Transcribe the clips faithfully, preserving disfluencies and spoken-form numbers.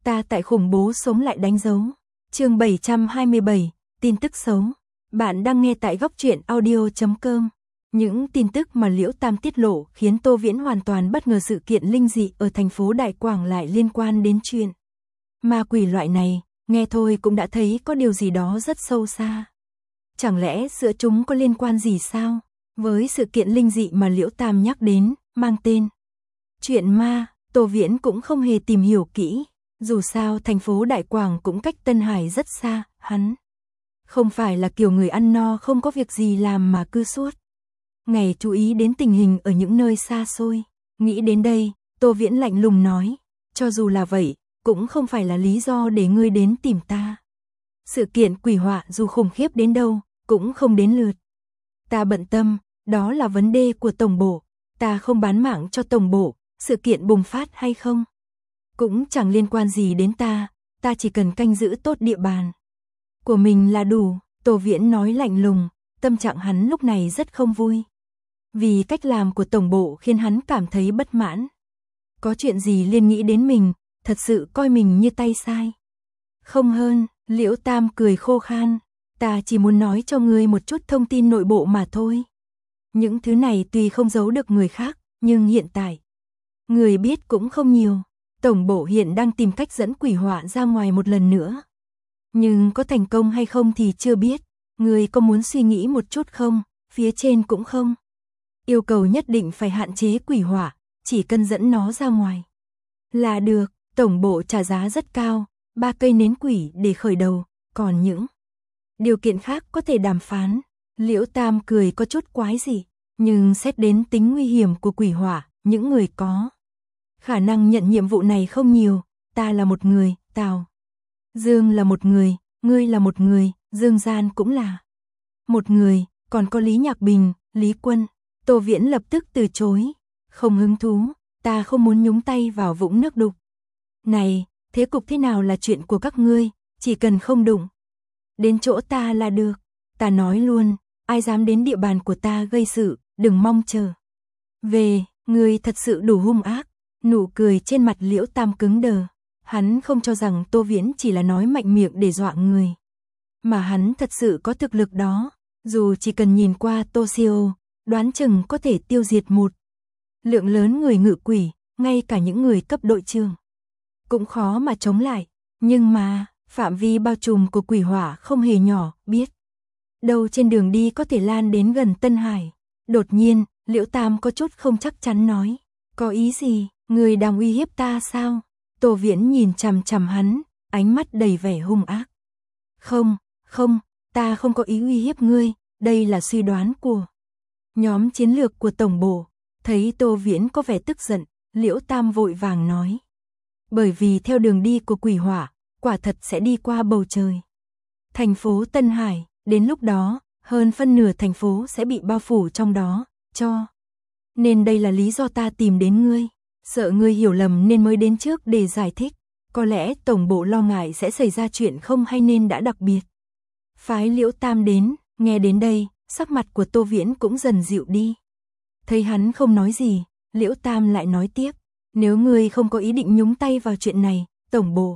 Ta tại khủng bố sống lại đánh dấu. Chương bảy trăm hai mươi bảy, tin tức xấu. Bạn đang nghe tại góc truyện audio chấm com. Những tin tức mà Liễu Tam tiết lộ khiến Tô Viễn hoàn toàn bất ngờ. Sự kiện linh dị ở thành phố Đại Quảng lại liên quan đến chuyện ma quỷ loại này, nghe thôi cũng đã thấy có điều gì đó rất sâu xa. Chẳng lẽ giữa chúng có liên quan gì sao? Với sự kiện linh dị mà Liễu Tam nhắc đến, mang tên chuyện ma, Tô Viễn cũng không hề tìm hiểu kỹ. Dù sao thành phố Đại Quảng cũng cách Tân Hải rất xa, hắn không phải là kiểu người ăn no không có việc gì làm mà cứ suốt ngày chú ý đến tình hình ở những nơi xa xôi. Nghĩ đến đây, Tô Viễn lạnh lùng nói, cho dù là vậy, cũng không phải là lý do để ngươi đến tìm ta. Sự kiện quỷ họa dù khủng khiếp đến đâu, cũng không đến lượt ta bận tâm, đó là vấn đề của tổng bộ, ta không bán mạng cho tổng bộ, sự kiện bùng phát hay không cũng chẳng liên quan gì đến ta, ta chỉ cần canh giữ tốt địa bàn của mình là đủ. Tô Viễn nói lạnh lùng, tâm trạng hắn lúc này rất không vui. Vì cách làm của tổng bộ khiến hắn cảm thấy bất mãn. Có chuyện gì liên nghĩ đến mình, thật sự coi mình như tay sai. Không hơn, Liễu Tam cười khô khan, ta chỉ muốn nói cho ngươi một chút thông tin nội bộ mà thôi. Những thứ này tuy không giấu được người khác, nhưng hiện tại người biết cũng không nhiều. Tổng bộ hiện đang tìm cách dẫn quỷ họa ra ngoài một lần nữa. Nhưng có thành công hay không thì chưa biết. Người có muốn suy nghĩ một chút không? Phía trên cũng không yêu cầu nhất định phải hạn chế quỷ họa, chỉ cần dẫn nó ra ngoài là được. Tổng bộ trả giá rất cao, ba cây nến quỷ để khởi đầu, còn những điều kiện khác có thể đàm phán. Liễu Tam cười có chút quái dị, nhưng xét đến tính nguy hiểm của quỷ họa, những người có khả năng nhận nhiệm vụ này không nhiều. Ta là một người, Tào Dương là một người, ngươi là một người, Dương Gian cũng là một người, còn có Lý Nhạc Bình, Lý Quân. Tô Viễn lập tức từ chối, không hứng thú, ta không muốn nhúng tay vào vũng nước đục này, thế cục thế nào là chuyện của các ngươi, chỉ cần không đụng đến chỗ ta là được. Ta nói luôn, ai dám đến địa bàn của ta gây sự, đừng mong chờ về. Ngươi thật sự đủ hung ác. Nụ cười trên mặt Liễu Tam cứng đờ. Hắn không cho rằng Tô Viễn chỉ là nói mạnh miệng để dọa người, mà hắn thật sự có thực lực đó. Dù chỉ cần nhìn qua Toshio, đoán chừng có thể tiêu diệt một lượng lớn người ngự quỷ, ngay cả những người cấp đội trưởng cũng khó mà chống lại. Nhưng mà, phạm vi bao trùm của quỷ hỏa không hề nhỏ, biết đâu trên đường đi có thể lan đến gần Tân Hải. Đột nhiên, Liễu Tam có chút không chắc chắn nói, có ý gì, người đang uy hiếp ta sao? Tô Viễn nhìn chằm chằm hắn, ánh mắt đầy vẻ hung ác. Không, không, ta không có ý uy hiếp ngươi, đây là suy đoán của nhóm chiến lược của tổng bộ. Thấy Tô Viễn có vẻ tức giận, Liễu Tam vội vàng nói, bởi vì theo đường đi của quỷ hỏa, quả thật sẽ đi qua bầu trời thành phố Tân Hải, đến lúc đó, hơn phân nửa thành phố sẽ bị bao phủ trong đó, cho nên đây là lý do ta tìm đến ngươi. Sợ ngươi hiểu lầm nên mới đến trước để giải thích. Có lẽ tổng bộ lo ngại sẽ xảy ra chuyện không hay nên đã đặc biệt phái Liễu Tam đến. Nghe đến đây, sắc mặt của Tô Viễn cũng dần dịu đi. Thấy hắn không nói gì, Liễu Tam lại nói tiếp, nếu ngươi không có ý định nhúng tay vào chuyện này, tổng bộ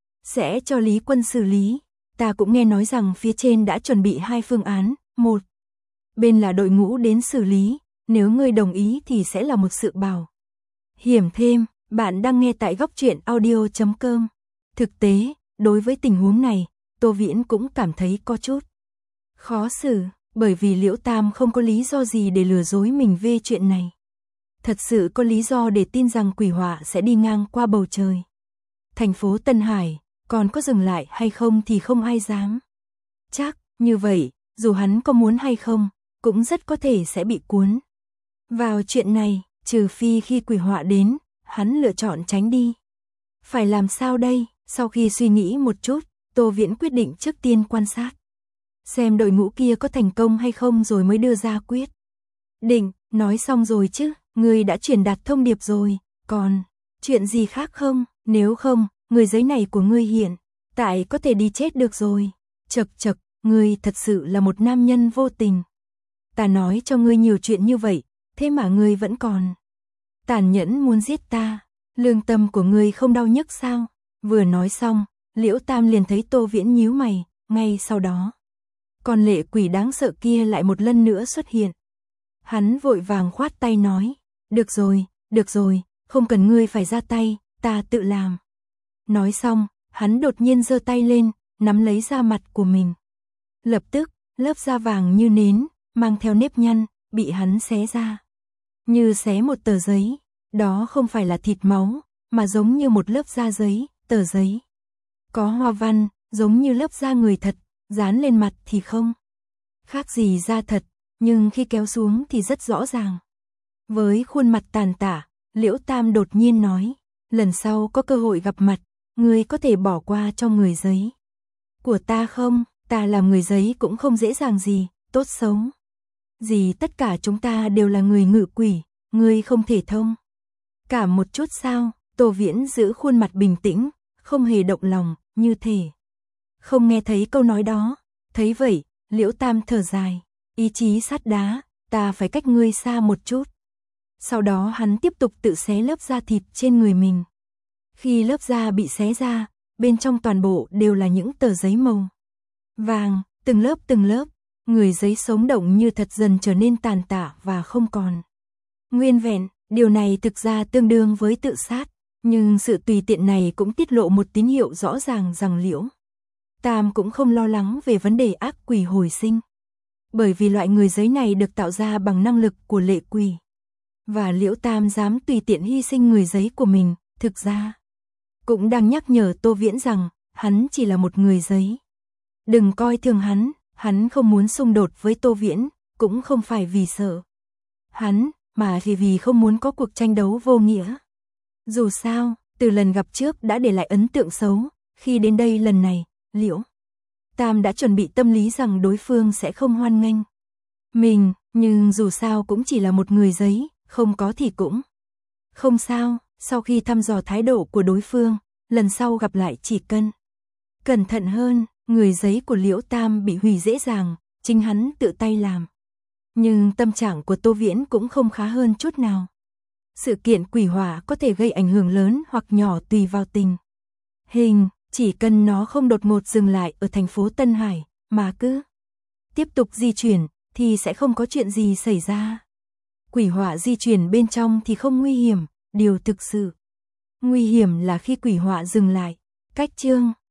sẽ cho Lý Quân xử lý. Ta cũng nghe nói rằng phía trên đã chuẩn bị hai phương án, một bên là đội ngũ đến xử lý, nếu ngươi đồng ý thì sẽ là một sự bảo hiểm thêm. Bạn đang nghe tại góc truyện audio chấm com. Thực tế, đối với tình huống này, Tô Viễn cũng cảm thấy có chút khó xử, bởi vì Liễu Tam không có lý do gì để lừa dối mình về chuyện này. Thật sự có lý do để tin rằng quỷ họa sẽ đi ngang qua bầu trời thành phố Tân Hải, còn có dừng lại hay không thì không ai dám chắc. Như vậy, dù hắn có muốn hay không, cũng rất có thể sẽ bị cuốn vào chuyện này. Trừ phi khi quỷ họa đến, hắn lựa chọn tránh đi. Phải làm sao đây? Sau khi suy nghĩ một chút, Tô Viễn quyết định trước tiên quan sát xem đội ngũ kia có thành công hay không rồi mới đưa ra quyết định. Nói xong rồi chứ, ngươi đã truyền đạt thông điệp rồi, còn chuyện gì khác không? Nếu không, người giấy này của ngươi hiện tại có thể đi chết được rồi. Chật chật, ngươi thật sự là một nam nhân vô tình. Ta nói cho ngươi nhiều chuyện như vậy, thế mà ngươi vẫn còn tàn nhẫn muốn giết ta. Lương tâm của ngươi không đau nhức sao? Vừa nói xong, Liễu Tam liền thấy Tô Viễn nhíu mày, ngay sau đó. Con lệ quỷ đáng sợ kia lại một lần nữa xuất hiện. Hắn vội vàng khoát tay nói, được rồi, được rồi, không cần ngươi phải ra tay, ta tự làm. Nói xong, hắn đột nhiên giơ tay lên, nắm lấy da mặt của mình. Lập tức, lớp da vàng như nến, mang theo nếp nhăn, bị hắn xé ra. Như xé một tờ giấy, đó không phải là thịt máu, mà giống như một lớp da giấy, tờ giấy. Có hoa văn, giống như lớp da người thật, dán lên mặt thì không. Khác gì da thật, nhưng khi kéo xuống thì rất rõ ràng. Với khuôn mặt tàn tả, Liễu Tam đột nhiên nói, lần sau có cơ hội gặp mặt, ngươi có thể bỏ qua cho người giấy của ta không? Ta làm người giấy cũng không dễ dàng gì, tốt xấu gì tất cả chúng ta đều là người ngự quỷ, ngươi không thể thông cả một chút sao? Tô Viễn giữ khuôn mặt bình tĩnh, không hề động lòng, như thể không nghe thấy câu nói đó. Thấy vậy, Liễu Tam thở dài, ý chí sắt đá, ta phải cách ngươi xa một chút. Sau đó hắn tiếp tục tự xé lớp da thịt trên người mình. Khi lớp da bị xé ra, bên trong toàn bộ đều là những tờ giấy màu vàng, từng lớp từng lớp, người giấy sống động như thật dần trở nên tàn tạ và không còn nguyên vẹn. Điều này thực ra tương đương với tự sát, nhưng sự tùy tiện này cũng tiết lộ một tín hiệu rõ ràng rằng Liễu Tam cũng không lo lắng về vấn đề ác quỷ hồi sinh. Bởi vì loại người giấy này được tạo ra bằng năng lực của lệ quỷ. Và Liễu Tam dám tùy tiện hy sinh người giấy của mình, thực ra cũng đang nhắc nhở Tô Viễn rằng, hắn chỉ là một người giấy. Đừng coi thường hắn, hắn không muốn xung đột với Tô Viễn, cũng không phải vì sợ hắn, mà thì vì không muốn có cuộc tranh đấu vô nghĩa. Dù sao, từ lần gặp trước đã để lại ấn tượng xấu, khi đến đây lần này, Liễu Tam đã chuẩn bị tâm lý rằng đối phương sẽ không hoan nghênh mình, nhưng dù sao cũng chỉ là một người giấy, không có thì cũng không sao. Sau khi thăm dò thái độ của đối phương, lần sau gặp lại chỉ cần cẩn thận hơn. Người giấy của Liễu Tam bị hủy dễ dàng, chính hắn tự tay làm. Nhưng tâm trạng của Tô Viễn cũng không khá hơn chút nào. Sự kiện quỷ hỏa có thể gây ảnh hưởng lớn hoặc nhỏ tùy vào tình hình, chỉ cần nó không đột ngột dừng lại ở thành phố Tân Hải, mà cứ tiếp tục di chuyển, thì sẽ không có chuyện gì xảy ra. Quỷ hỏa di chuyển bên trong thì không nguy hiểm, điều thực sự nguy hiểm là khi quỷ hỏa dừng lại. Cách chương